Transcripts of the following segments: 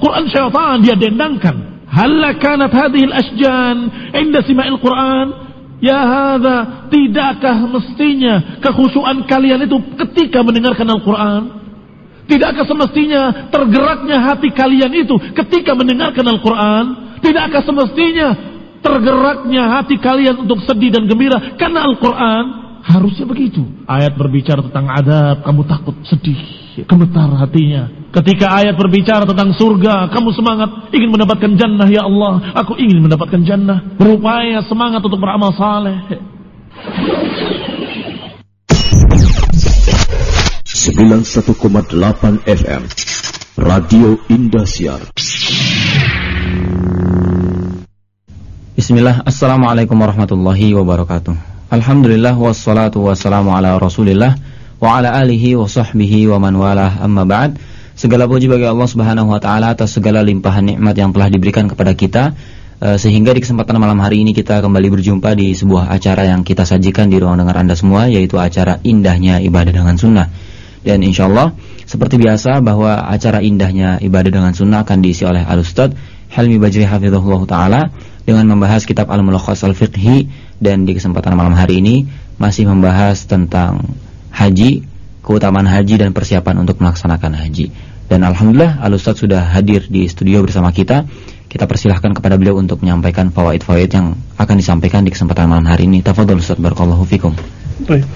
Quran syaitan dia dendangkan. Hal kanat hadhihi al-ashjan 'inda sima'il Quran? Ya hadza, tidakkah mestinya kekhusyuan kalian itu ketika mendengarkan Al-Quran? Tidakkah semestinya tergeraknya hati kalian itu ketika mendengarkan Al-Quran? Tidakkah semestinya tergeraknya hati kalian untuk sedih dan gembira karena Al-Quran? Harusnya begitu. Ayat berbicara tentang adab, kamu takut, sedih, gemetar hatinya. Ketika ayat berbicara tentang surga, kamu semangat ingin mendapatkan jannah. Ya Allah, aku ingin mendapatkan jannah. Berupaya semangat untuk beramal saleh. 91,8 FM Radio Indosiar. Bismillah, assalamualaikum warahmatullahi wabarakatuh. Alhamdulillah, wassalatu wassalamu ala rasulillah wa ala alihi wa sahbihi wa man walah, amma ba'd. Segala puji bagi Allah subhanahu wa ta'ala atas segala limpahan nikmat yang telah diberikan kepada kita, sehingga di kesempatan malam hari ini kita kembali berjumpa di sebuah acara yang kita sajikan di ruang dengar Anda semua, yaitu acara Indahnya Ibadah dengan Sunnah. Dan insyaallah seperti biasa bahwa acara Indahnya Ibadah dengan Sunnah akan diisi oleh Al-Ustadz Helmi Bajri hafizahullah ta'ala dengan membahas kitab Al-Mulakhas Al-Fiqhi. Dan di kesempatan malam hari ini masih membahas tentang haji, keutamaan haji dan persiapan untuk melaksanakan haji. Dan alhamdulillah Al-Ustadz sudah hadir di studio bersama kita. Kita persilahkan kepada beliau untuk menyampaikan fawaid-fawaid yang akan disampaikan di kesempatan malam hari ini. Tafadhol Ustadz, barakallahu fikum. Baik.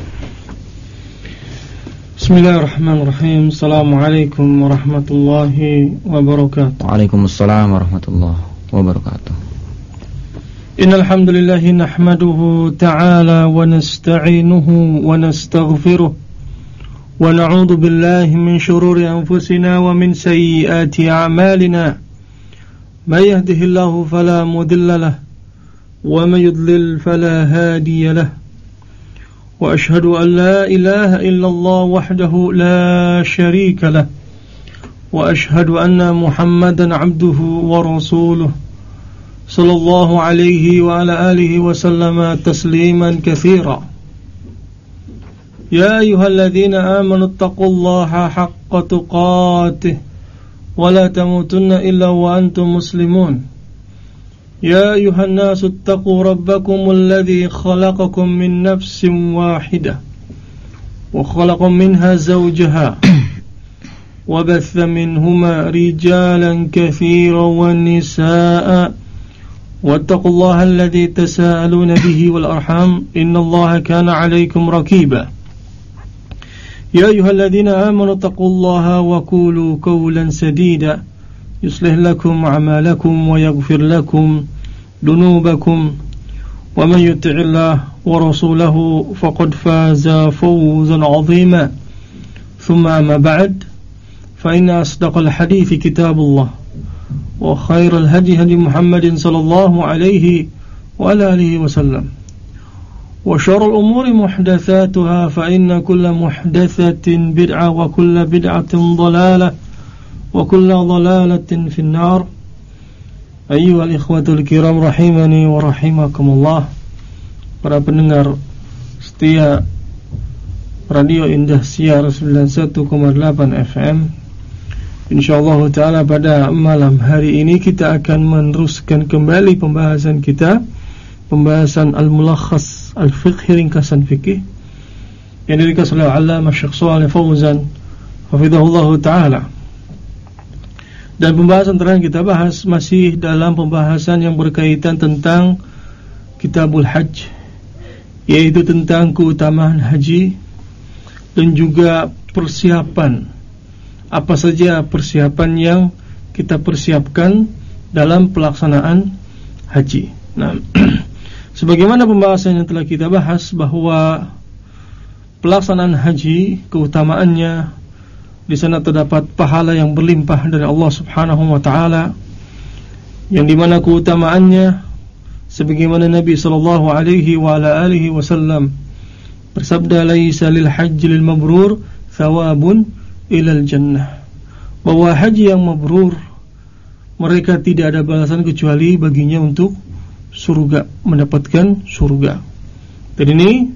Bismillahirrahmanirrahim. Assalamualaikum warahmatullahi wabarakatuh. Waalaikumsalam warahmatullahi wabarakatuh. Innal hamdalillah nahmaduhu ta'ala wa nasta'inuhu wa nastaghfiruh wa na'udzu billahi min shururi anfusina wa min sayyiati a'malina. May yahdihillahu fala mudilla lahu wa may yudlil fala hadiya lahu. وأشهد أن لا إله إلا الله وحده لا شريك له وأشهد أن محمدا عبده ورسوله صلى الله عليه وعلى آله وسلم تسليما كثيرا. يا أيها الذين آمنوا اتقوا الله حق تقاته ولا تموتن إلا وأنتم مسلمون. يا أيها الناس اتقوا ربكم الذي خلقكم من نفس واحدة وخلق منها زوجها وبث منهما رجالا كثيرا والنساء واتقوا الله الذي تساءلون به والأرحام إن الله كان عليكم رقيبا. يا أيها الذين آمنوا اتقوا الله وقولوا قولا سديدا يصلح لكم أعمالكم ويغفر لكم ذنوبكم ومن يطع الله ورسوله فقد فاز فوزا عظيما. ثم أما بعد فإن أصدق الحديث كتاب الله وخير الهدي هدي محمد صلى الله عليه وعلى آله وسلم وشر الأمور محدثاتها فإن كل محدثة بدعة وكل بدعة ضلالة وكل ضلالة في النار. Ayyuhal ikhwatul kiram rahimani wa rahimakumullah. Para pendengar setia Radio Indosiar 91,8 FM. Insyaallah taala pada malam hari ini kita akan meneruskan kembali pembahasan kita, pembahasan Al-Mulakhas Al-Fiqhi, ringkasan fikih yang diringkas oleh Allamah Syekh Shalih Fauzan hafizahullah taala. Dan pembahasan terakhir kita bahas masih dalam pembahasan yang berkaitan tentang Kitabul Hajj, yaitu tentang keutamaan haji dan juga persiapan. Apa saja persiapan yang kita persiapkan dalam pelaksanaan haji. Nah, sebagaimana pembahasan yang telah kita bahas bahwa pelaksanaan haji, keutamaannya, di sana terdapat pahala yang berlimpah dari Allah Subhanahu wa taala, yang dimana keutamaannya sebagaimana Nabi sallallahu alaihi wa ala alihi wasallam bersabda, laisa lil hajji lil mabrur thawabun ilal jannah, bahwa haji yang mabrur mereka tidak ada balasan kecuali baginya untuk surga, mendapatkan surga. Dan ini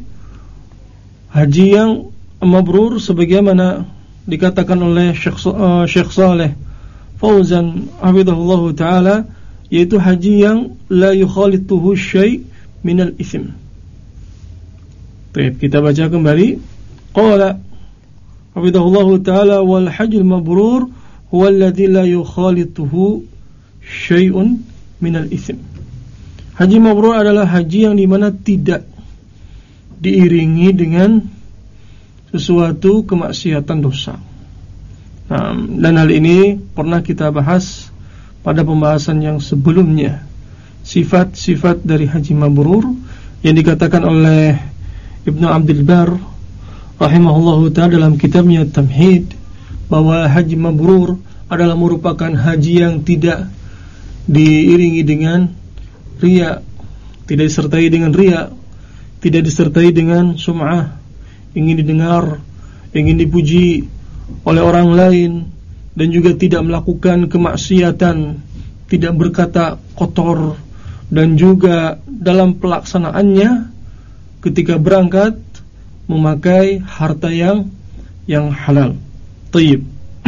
haji yang mabrur sebagaimana dikatakan oleh Syekh Shalih Fauzan hafizahullahu taala, yaitu haji yang la yukhalituhu syai' minal itsm. Baik, kita baca kembali. Qala hafizahullahu taala wal hajjul mabrur huwa alladzi la yukhalituhu syai'un minal itsm. Haji mabrur adalah haji yang dimana tidak diiringi dengan sesuatu kemaksiatan dosa. Nah, dan hal ini pernah kita bahas pada pembahasan yang sebelumnya, sifat-sifat dari haji mabrur yang dikatakan oleh Ibnu Abdul Bar rahimahullahu ta'ala dalam kitabnya Tamhid, bahwa haji mabrur adalah merupakan haji yang tidak diiringi dengan riya, tidak disertai dengan riya, tidak disertai dengan sum'ah, ingin didengar, ingin dipuji oleh orang lain, dan juga tidak melakukan kemaksiatan, tidak berkata kotor, dan juga dalam pelaksanaannya ketika berangkat memakai harta yang halal. Tayyib.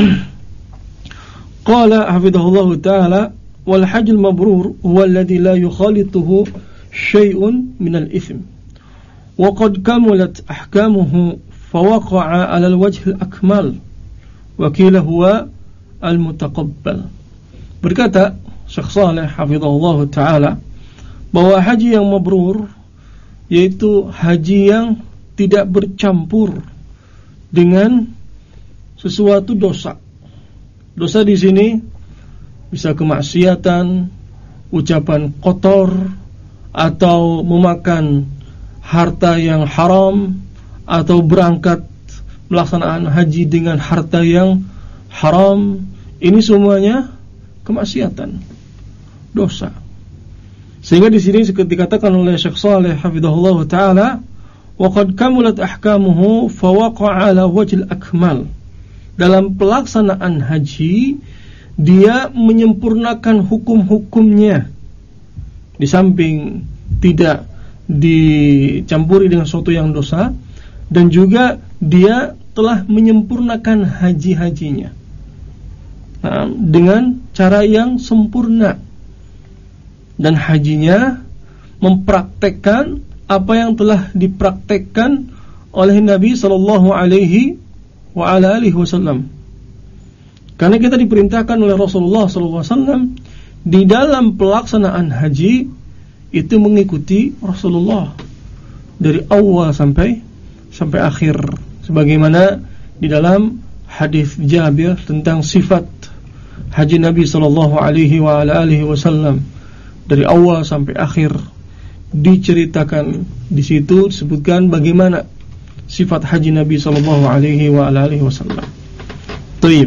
Qala hafidhahullahu ta'ala wal hajjul mabrur huwa alladhi la yukhalituhu syai'un minal itsm wa qad kamulat ahkamuhu fawaqa'a 'ala al-wajh al-akmal wa qila huwa al-mutaqabbal. Berkata Syekh Shalih hafizahullahu ta'ala bahwa haji yang mabrur yaitu haji yang tidak bercampur dengan sesuatu dosa. Dosa di sini bisa kemaksiatan, ucapan kotor, atau memakan harta yang haram, atau berangkat melaksanaan haji dengan harta yang haram. Ini semuanya kemaksiatan, dosa. Sehingga di sini seperti dikatakan oleh Syekh Shalih hafizahullah taala, wa qad kamulat ahkamuhu fa waqa'a ala wajhil akmal. Dalam pelaksanaan haji dia menyempurnakan hukum-hukumnya, di samping tidak dicampuri dengan sesuatu yang dosa, dan juga dia telah menyempurnakan haji-hajinya dengan cara yang sempurna, dan hajinya mempraktekkan apa yang telah dipraktekkan oleh Nabi sallallahu alaihi wa ala alihi wasallam. Karena kita diperintahkan oleh Rasulullah sallallahu alaihi wasallam di dalam pelaksanaan haji itu mengikuti Rasulullah dari awal sampai akhir, sebagaimana di dalam hadis Jabir tentang sifat haji Nabi sallallahu alaihi wa ala alihi wasallam dari awal sampai akhir diceritakan. Di situ disebutkan bagaimana sifat haji Nabi sallallahu alaihi wa ala alihi wasallam. Taib.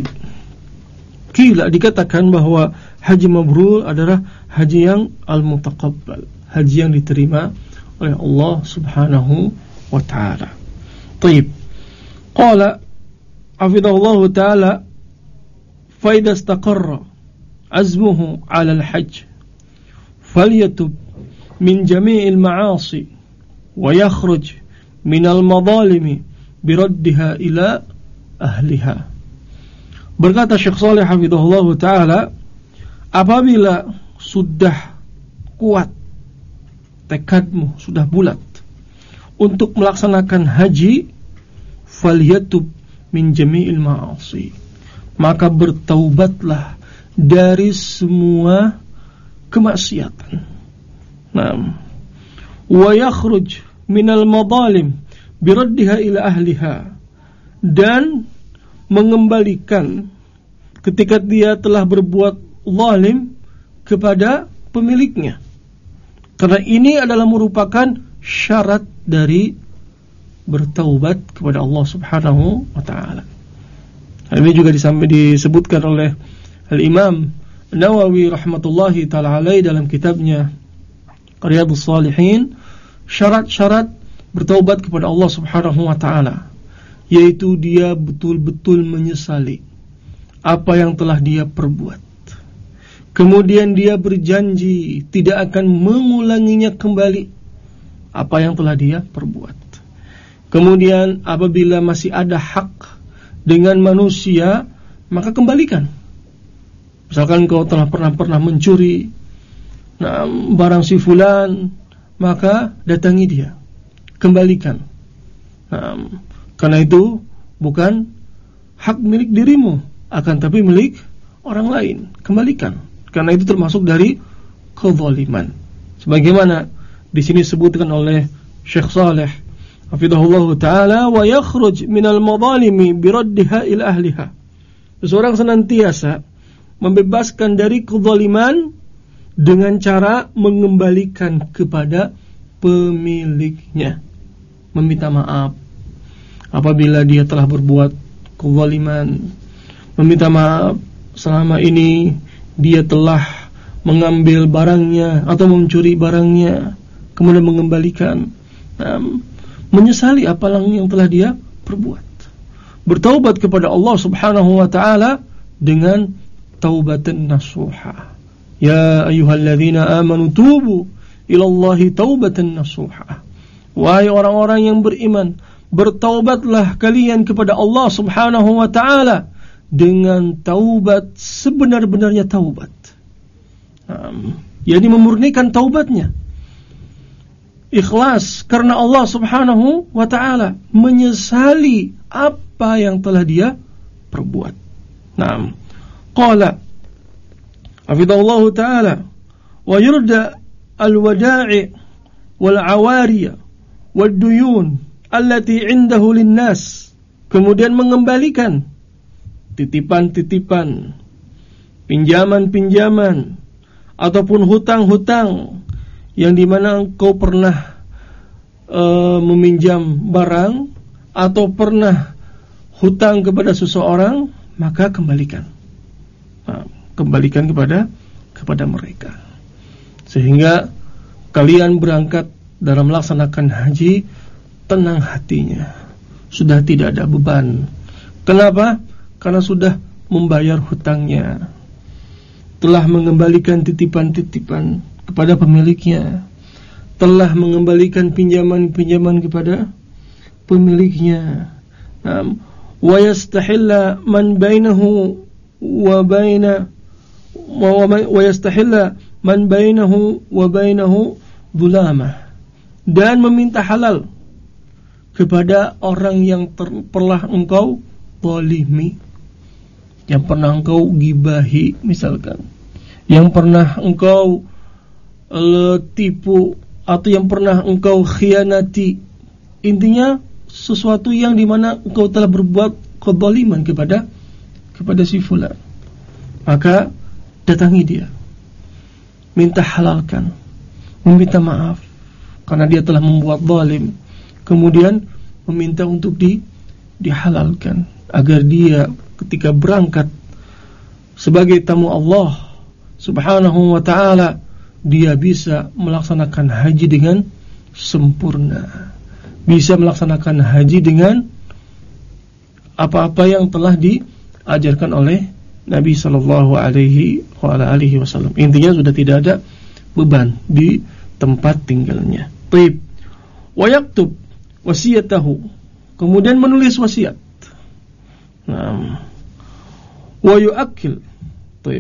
Kila dikatakan bahwa haji mabrur adalah haji yang al-mutaqabbal, haji yang diterima oleh Allah Subhanahu wa taala. Taib. Qala hafidhahullahu taala fa idza istaqarra azmuhu 'ala al-hajj falyatub min jami'il ma'asi wa yakhruj min al-madalimi biraddiha ila ahliha. Berkata Syekh Shalih hafizahullahu taala, apabila sudah kuat tekadmu, sudah bulat untuk melaksanakan haji, falyatub min jami'il ma'asi, maka bertaubatlah dari semua kemaksiatan. Naam. Wa yakhruj minal madalim biraddiha ila ahliha, dan mengembalikan ketika dia telah berbuat zalim kepada pemiliknya. Karena ini adalah merupakan syarat dari bertaubat kepada Allah Subhanahu wa taala. Hal ini juga disebutkan oleh Al-Imam Nawawi rahmatullahi taala alaihi dalam kitabnya Riyadhus Shalihin, syarat-syarat bertaubat kepada Allah Subhanahu wa taala, yaitu dia betul-betul menyesali apa yang telah dia perbuat. Kemudian dia berjanji tidak akan mengulanginya kembali apa yang telah dia perbuat. Kemudian apabila masih ada hak dengan manusia, maka kembalikan. Misalkan kau telah pernah mencuri barang si fulan, maka datangi dia, kembalikan. Karena itu bukan hak milik dirimu, akan tapi milik orang lain, kembalikan. Karena itu termasuk dari kezaliman. Sebagaimana di sini disebutkan oleh Syekh Saleh hafizahullah taala, wa yakhruj minal madalimi biraddiha ila ahliha. Seseorang senantiasa membebaskan dari kezaliman dengan cara mengembalikan kepada pemiliknya, meminta maaf apabila dia telah berbuat kezaliman, meminta maaf selama ini dia telah mengambil barangnya atau mencuri barangnya, kemudian mengembalikan, menyesali apa yang telah dia perbuat, bertaubat kepada Allah Subhanahu wa taala dengan taubatan nasuha. Ya ayyuhalladzina amanu tubu ilallahi taubatan nasuha. Wahai orang-orang yang beriman, bertaubatlah kalian kepada Allah Subhanahu wa taala dengan taubat sebenar-benarnya taubat. Yani memurnikan taubatnya, ikhlas karena Allah Subhanahu wa taala, menyesali apa yang telah dia perbuat. Qala hafidhahullah ta'ala, wa yurda al-wada'i wal-awariya wad-duyun allati indahu linnas. Kemudian mengembalikan titipan-titipan, pinjaman-pinjaman, ataupun hutang-hutang yang dimana engkau pernah meminjam barang atau pernah hutang kepada seseorang, maka kembalikan. Kembalikan kepada mereka, sehingga kalian berangkat dalam melaksanakan haji tenang hatinya, sudah tidak ada beban. Kenapa? Karena sudah membayar hutangnya, telah mengembalikan titipan-titipan kepada pemiliknya, telah mengembalikan pinjaman-pinjaman kepada pemiliknya. Wa yastahilla man bainahu wa yastahilla man bainahu wa bainahu dhulamah, dan meminta halal kepada orang yang pernah engkau zalimi, yang pernah engkau gibahi misalkan, yang pernah engkau tipu, atau yang pernah engkau khianati. Intinya sesuatu yang dimana engkau telah berbuat kezaliman kepada si fulan, maka datangi dia, minta halalkan, meminta maaf karena dia telah membuat zalim, kemudian meminta untuk dihalalkan agar dia ketika berangkat sebagai tamu Allah Subhanahu wa ta'ala, dia bisa melaksanakan haji dengan sempurna, bisa melaksanakan haji dengan apa-apa yang telah diajarkan oleh Nabi sallallahu alaihi wasallam. Intinya sudah tidak ada beban di tempat tinggalnya. Taib. Wa yaktub wasiyatahu. Kemudian menulis wasiat. Wa yu'akkil. Taib.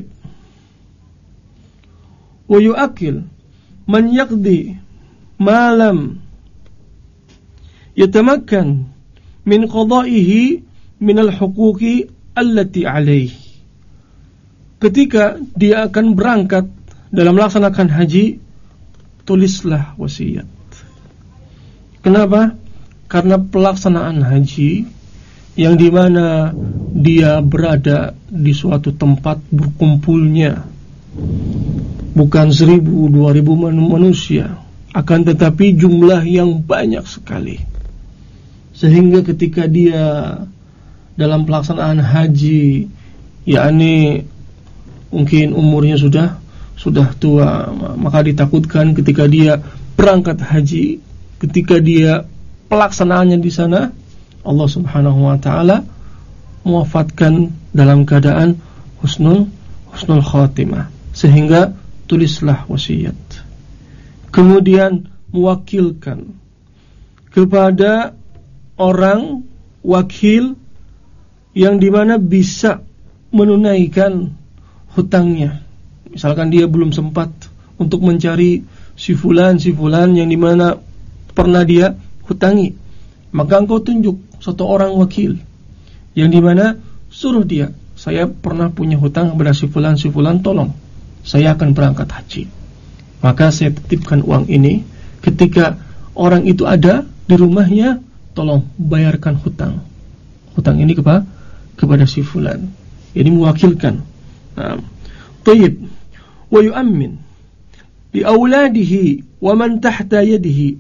Wa yu'akkil man yaqdi ma lam yatamakkan min qada'ihi min al-huquqi allati alaihi. Ketika dia akan berangkat dalam melaksanakan haji, tulislah wasiat. Kenapa? Karena pelaksanaan haji yang dimana dia berada di suatu tempat berkumpulnya bukan 1.000-2.000 manusia, akan tetapi jumlah yang banyak sekali, sehingga ketika dia dalam pelaksanaan haji, yakni mungkin umurnya sudah tua, maka ditakutkan ketika dia berangkat haji, ketika dia pelaksanaannya di sana, Allah Subhanahu wa taala mewafatkan dalam keadaan husnul khatimah, sehingga tulislah wasiat. Kemudian mewakilkan kepada orang wakil yang dimana bisa menunaikan hutangnya. Misalkan dia belum sempat untuk mencari si fulan yang dimana pernah dia hutangi, maka engkau tunjuk satu orang wakil yang dimana suruh dia, saya pernah punya hutang kepada si fulan, tolong saya akan berangkat haji, maka saya titipkan uang ini. Ketika orang itu ada di rumahnya, tolong bayarkan hutang ini kepada si fulan. Ini mewakilkan. Nah, tayyib. Wa yu'ammin li auladihi wa man tahta yadihi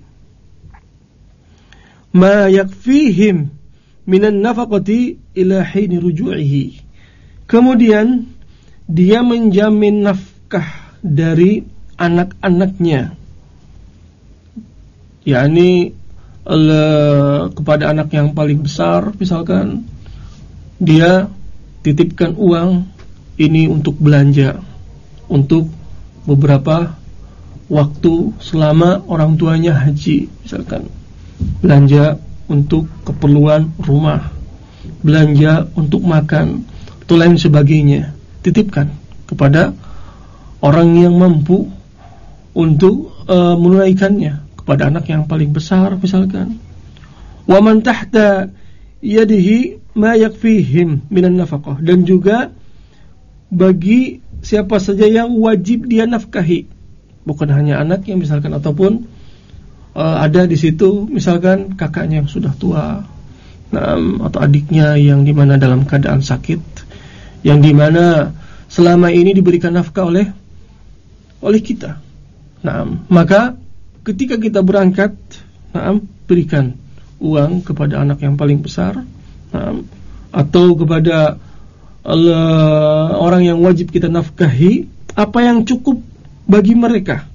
ma yakfihim minan nafaqati ila hin ruju'ihi. Kemudian dia menjamin nafkah dari anak-anaknya, yakni kepada anak yang paling besar. Misalkan dia titipkan uang ini untuk belanja untuk beberapa waktu selama orang tuanya haji, misalkan belanja untuk keperluan rumah, belanja untuk makan, atau lain sebagainya, titipkan kepada orang yang mampu untuk menunaikannya, kepada anak yang paling besar misalkan. Wa man tahta yadihi ma yakfihim minan nafaqah, dan juga bagi siapa saja yang wajib dia nafkahi, bukan hanya anaknya misalkan, ataupun ada di situ misalkan kakaknya yang sudah tua, atau adiknya yang dimana dalam keadaan sakit, yang dimana selama ini diberikan nafkah oleh kita. Maka ketika kita berangkat, berikan uang kepada anak yang paling besar, atau kepada orang yang wajib kita nafkahi, apa yang cukup bagi mereka,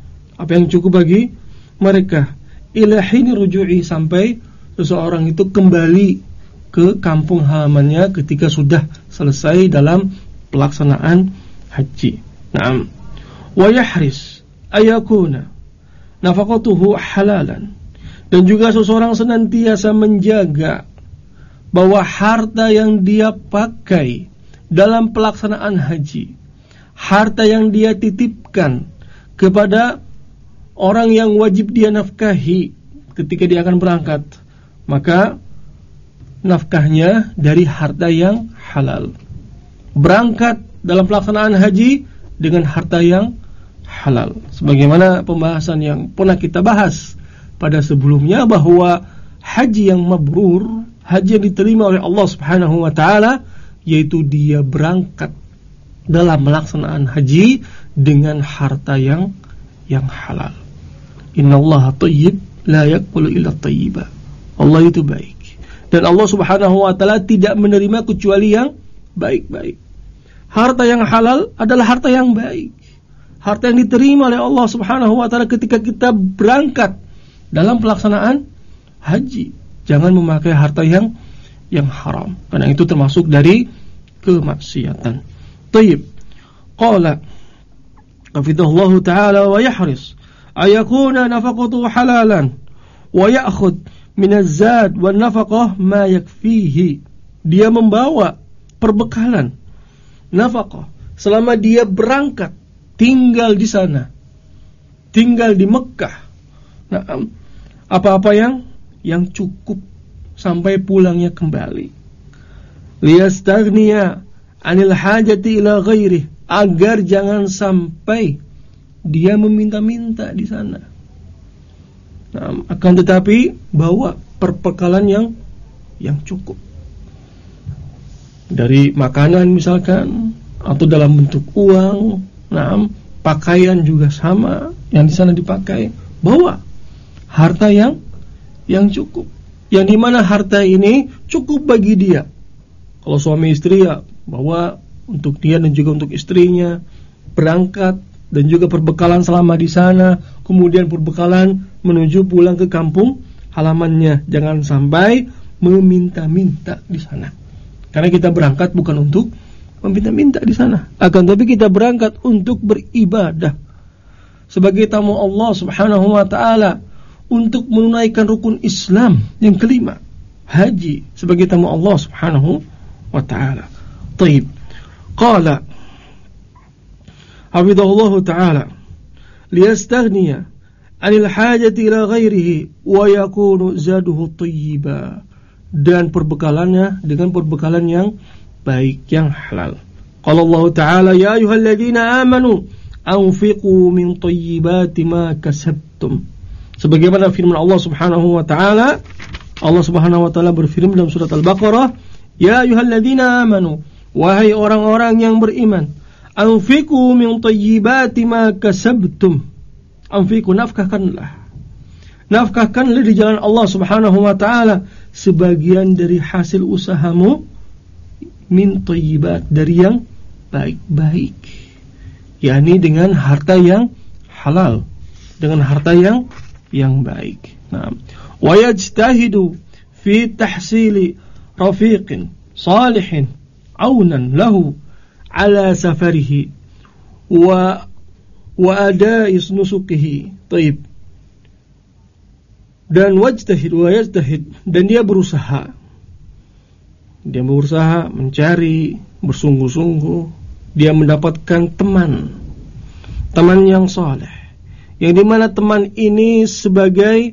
ila hini ruju'i, sampai seseorang itu kembali ke kampung halamannya ketika sudah selesai dalam pelaksanaan haji. Wa yahris ayakuna nafaqatuhu halalan, dan juga seseorang senantiasa menjaga bahwa harta yang dia pakai dalam pelaksanaan haji, harta yang dia titipkan kepada orang yang wajib dia nafkahi ketika dia akan berangkat, maka nafkahnya dari harta yang halal. Berangkat dalam pelaksanaan haji dengan harta yang halal, sebagaimana pembahasan yang pernah kita bahas pada sebelumnya, bahwa haji yang mabrur, haji yang diterima oleh Allah Subhanahu wa ta'ala, yaitu dia berangkat dalam pelaksanaan haji dengan harta yang halal. Innallaha thayyib la yaqbalu illa thayyiba. Allah itu baik, dan Allah Subhanahu wa ta'ala tidak menerima kecuali yang baik-baik. Harta yang halal adalah harta yang baik, harta yang diterima oleh Allah Subhanahu wa ta'ala ketika kita berangkat dalam pelaksanaan haji. Jangan memakai harta yang haram, karena itu termasuk dari kemaksiatan. Tayyib. Qala hafidhahullahu ta'ala wa yahris ayakuna nafaqatu halalan wa ya'khud min az-zad wan nafaqah ma yakfihi. Dia membawa perbekalan nafaqah selama dia berangkat, tinggal di sana, tinggal di Mekah. Apa-apa yang cukup sampai pulangnya kembali. Liyastaghniya 'anil hajati ila ghairihi, agar jangan sampai dia meminta-minta di sana. Akan tetapi bawa perbekalan yang cukup, dari makanan misalkan, atau dalam bentuk uang. Pakaian juga sama yang di sana dipakai. Bawa harta yang cukup, yang dimana harta ini cukup bagi dia. Kalau suami istri, ya bawa untuk dia dan juga untuk istrinya, berangkat dan juga perbekalan selama di sana, kemudian perbekalan menuju pulang ke kampung halamannya. Jangan sampai meminta-minta di sana, karena kita berangkat bukan untuk meminta-minta di sana, akan tapi kita berangkat untuk beribadah sebagai tamu Allah Subhanahu wa ta'ala, untuk menunaikan rukun Islam yang kelima, haji, sebagai tamu Allah Subhanahu wa ta'ala. Taib. Qala hafidhahullahu ta'ala, liyastaghniya 'anil hajati ila ghairihi wa yakunu zaduhu thayyiba, dan perbekalannya dengan perbekalan yang baik, yang halal. Qala Allah Ta'ala, ya ayyuhalladzina amanu anfiqu min thayyibati ma kasabtum. Sebagaimana firman Allah Subhanahu wa ta'ala, Allah Subhanahu wa ta'ala berfirman dalam surat Al-Baqarah, ya ayyuhalladzina amanu, wahai orang-orang yang beriman, anfiqu min thayyibati ma kasabtum. Anfiqu, nafkahkanlah di jalan Allah Subhanahu wa ta'ala sebagian dari hasil usahamu, min thayyibat, dari yang baik-baik, yakni dengan harta yang halal, dengan harta yang baik. Nah, wa yajtahidu fi tahsili rafiqin salihin aunan lahu ala safarihi wa adai nusukihi. Taib. Dan wajtahid wa yajtahid, dan dia berusaha mencari, bersungguh-sungguh, dia mendapatkan teman yang saleh, yang dimana teman ini sebagai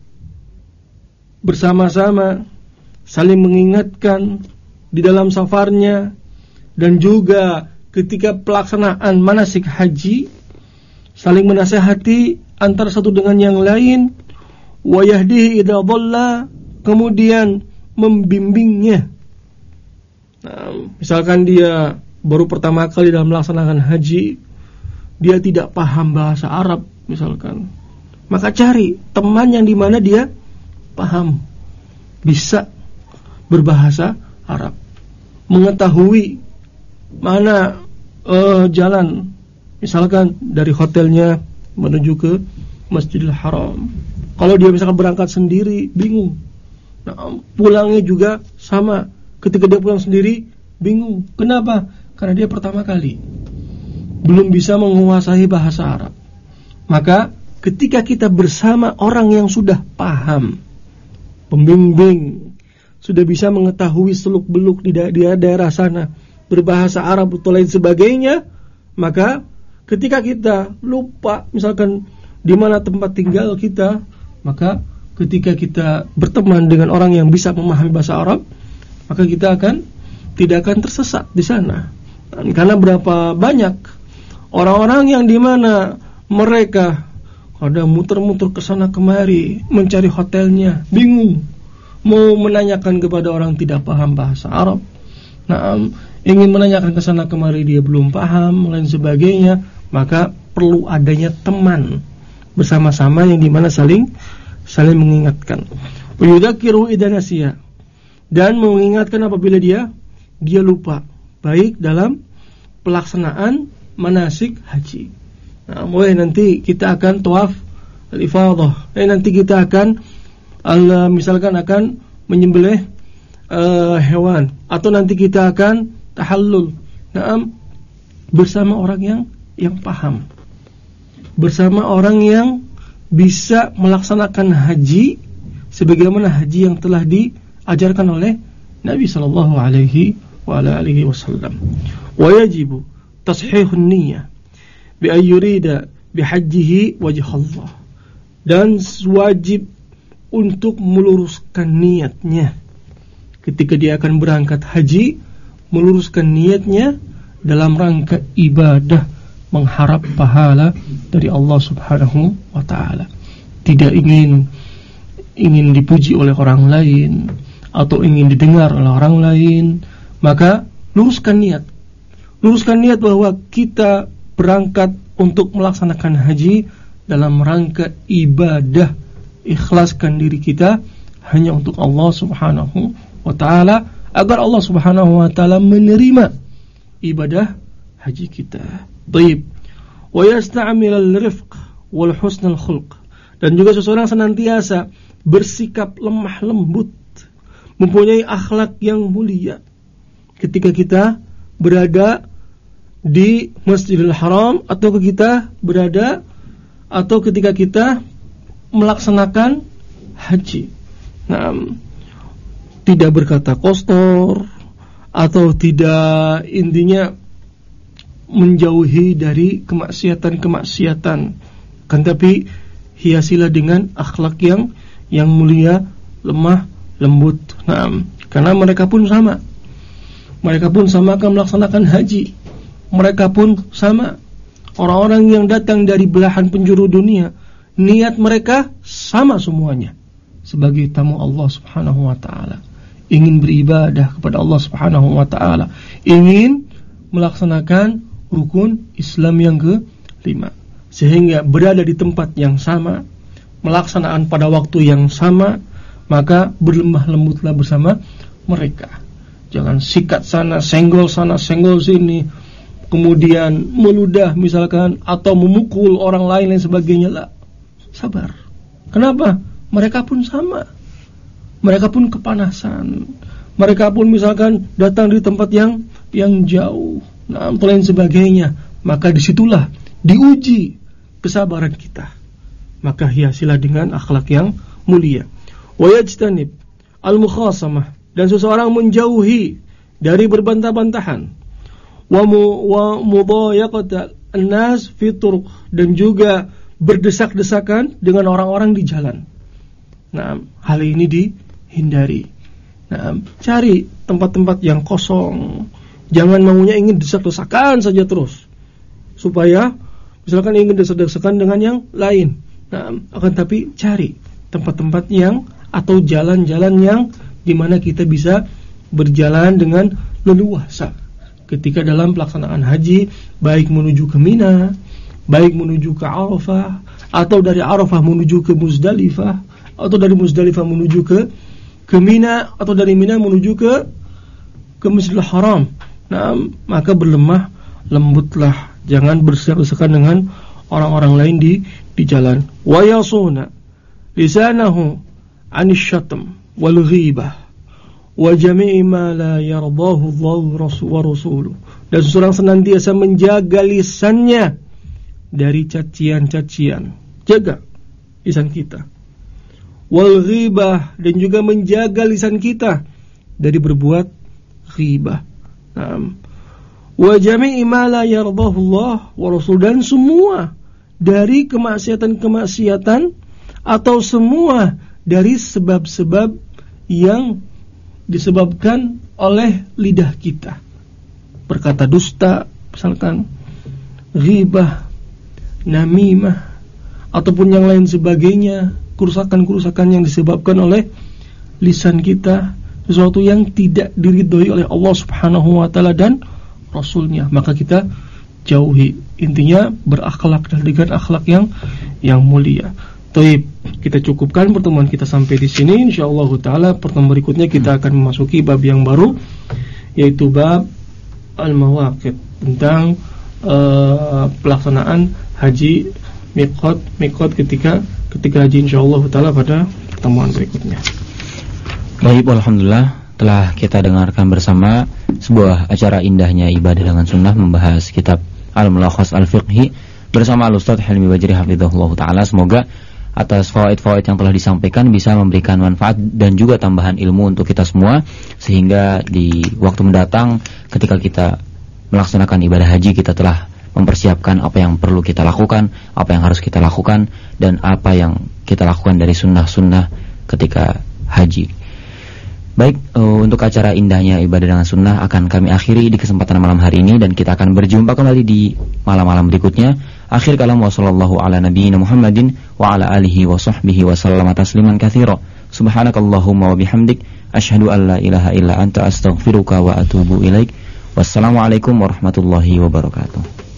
bersama-sama saling mengingatkan di dalam safarnya, dan juga ketika pelaksanaan manasik haji saling menasihati antara satu dengan yang lain, wa yahdihi idza dhalla, kemudian membimbingnya. Nah, misalkan dia baru pertama kali dalam melaksanakan haji, dia tidak paham bahasa Arab misalkan, maka cari teman yang dimana dia paham, bisa berbahasa Arab, mengetahui mana jalan, misalkan dari hotelnya menuju ke Masjidil Haram. Kalau dia misalkan berangkat sendiri, bingung. Nah, pulangnya juga sama. Ketika dia pulang sendiri, bingung. Kenapa? Karena dia pertama kali belum bisa menguasai bahasa Arab. Maka ketika kita bersama orang yang sudah paham, pembimbing, sudah bisa mengetahui seluk-beluk di daerah sana, berbahasa Arab atau lain sebagainya, maka ketika kita lupa misalkan di mana tempat tinggal kita, maka ketika kita berteman dengan orang yang bisa memahami bahasa Arab, maka kita tidak akan tersesat di sana. Dan karena berapa banyak orang-orang yang dimana mereka ada muter-muter ke sana kemari mencari hotelnya, bingung, mau menanyakan kepada orang tidak paham bahasa Arab. Nah, ingin menanyakan ke sana kemari dia belum paham, lain sebagainya, maka perlu adanya teman bersama-sama yang dimana saling mengingatkan. Yudzakiru idza nasiya, dan mengingatkan apabila dia lupa, baik dalam pelaksanaan manasik haji. Nah, mulai nanti kita akan tawaf al-ifadah, nanti kita akan misalkan akan menyembelih hewan, atau nanti kita akan tahallul. Nah, bersama orang yang paham, bersama orang yang bisa melaksanakan haji sebagaimana haji yang telah diajarkan oleh Nabi sallallahu alaihi wasallam. Wa yajibu tashihun niyyah bi an yurida bi hajjihi wajh Allah, dan wajib untuk meluruskan niatnya ketika dia akan berangkat haji, meluruskan niatnya dalam rangka ibadah, mengharap pahala dari Allah Subhanahu wa ta'ala. Tidak ingin dipuji oleh orang lain atau ingin didengar oleh orang lain, maka luruskan niat bahwa kita berangkat untuk melaksanakan haji dalam rangka ibadah, ikhlaskan diri kita hanya untuk Allah Subhanahu wa ta'ala, agar Allah Subhanahu wa ta'ala menerima ibadah haji kita. Baik. Wa yasta'mil al-rifq wal husn al-khulq, dan juga seseorang senantiasa bersikap lemah lembut, mempunyai akhlak yang mulia ketika kita berada di Masjidil Haram, atau ketika kita melaksanakan haji. Nah, tidak berkata kotor, atau tidak intinya menjauhi dari kemaksiatan-kemaksiatan, kan tapi hiasilah dengan akhlak yang mulia, lemah lembut. Nah, karena mereka pun sama akan melaksanakan haji. Mereka pun sama, orang-orang yang datang dari belahan penjuru dunia, niat mereka sama semuanya, sebagai tamu Allah Subhanahu wa ta'ala, ingin beribadah kepada Allah Subhanahu wa ta'ala, ingin melaksanakan rukun Islam yang ke-5, sehingga berada di tempat yang sama, melaksanakan pada waktu yang sama. Maka berlemah lembutlah bersama mereka. Jangan sikat sana, senggol sini, kemudian meludah misalkan, atau memukul orang lain dan sebagainya. Lah, sabar. Kenapa? Mereka pun sama, mereka pun kepanasan, mereka pun misalkan datang di tempat yang jauh, nah, atau lain sebagainya. Maka disitulah diuji kesabaran kita. Maka hiasilah dengan akhlak yang mulia. Wa yajtanib al-mukhasamah, dan seseorang menjauhi dari berbantah-bantahan. Wa mudayaqat an-nas fi turuq, dan juga berdesak-desakan dengan orang-orang di jalan. Nah, hal ini dihindari. Nah, cari tempat-tempat yang kosong. Jangan maunya ingin desak-desakan saja terus, supaya misalkan ingin desak-desakan dengan yang lain. Nah, akan tapi cari tempat-tempat yang atau jalan-jalan yang dimana kita bisa berjalan dengan leluasa ketika dalam pelaksanaan haji, baik menuju ke Mina, baik menuju ke Arafah, atau dari Arafah menuju ke Muzdalifah, atau dari Muzdalifah menuju ke Mina, atau dari Mina menuju ke Masjidil Haram. Nah, maka berlemah lembutlah, jangan berserak-sekan dengan orang-orang lain di jalan. Wa yasuna lisanahu 'anil syatm wal ghibah wa jami'i ma la yardahu Allah wa rasuluh. Dan seseorang senantiasa menjaga lisannya dari cacian-cacian. Jaga lisan kita. Wal ghibah, dan juga menjaga lisan kita dari berbuat ghibah. Wa jami'i ma la yardahu Allah wa rasuluh, dan semua dari kemaksiatan-kemaksiatan atau semua dari sebab-sebab yang disebabkan oleh lidah kita, berkata dusta misalkan, ghibah, namimah, ataupun yang lain sebagainya, kerusakan-kerusakan yang disebabkan oleh lisan kita, sesuatu yang tidak diridhoi oleh Allah Subhanahu wa ta'ala dan Rasulnya, maka kita jauhi. Intinya berakhlak dengan akhlak yang mulia. Taib, kita cukupkan pertemuan kita sampai di sini. Insyaallah taala pertemuan berikutnya kita akan memasuki bab yang baru, yaitu bab al-mawaqit, tentang pelaksanaan haji miqat ketika haji, insyaallah taala pada pertemuan berikutnya. Baik, alhamdulillah telah kita dengarkan bersama sebuah acara indahnya ibadah dengan sunnah, membahas kitab Al-Mulakhas Al-Fiqhi bersama Al-Ustaz Hilmi Bajri hafizahullah taala. Semoga atas fawaid-fawaid yang telah disampaikan bisa memberikan manfaat dan juga tambahan ilmu untuk kita semua, sehingga di waktu mendatang ketika kita melaksanakan ibadah haji, kita telah mempersiapkan apa yang perlu kita lakukan, apa yang harus kita lakukan, dan apa yang kita lakukan dari sunnah-sunnah ketika haji. Baik, untuk acara indahnya ibadah dengan sunnah akan kami akhiri di kesempatan malam hari ini, dan kita akan berjumpa kembali di malam-malam berikutnya. Akhir kalam wa sallallahu ala nabiyyina Muhammadin wa ala alihi wa sahbihi wa sallama tasliman katsira. Subhanakallahumma wa bihamdik asyhadu an la ilaha illa anta astaghfiruka wa atubu ilaik. Wassalamualaikum warahmatullahi wabarakatuh.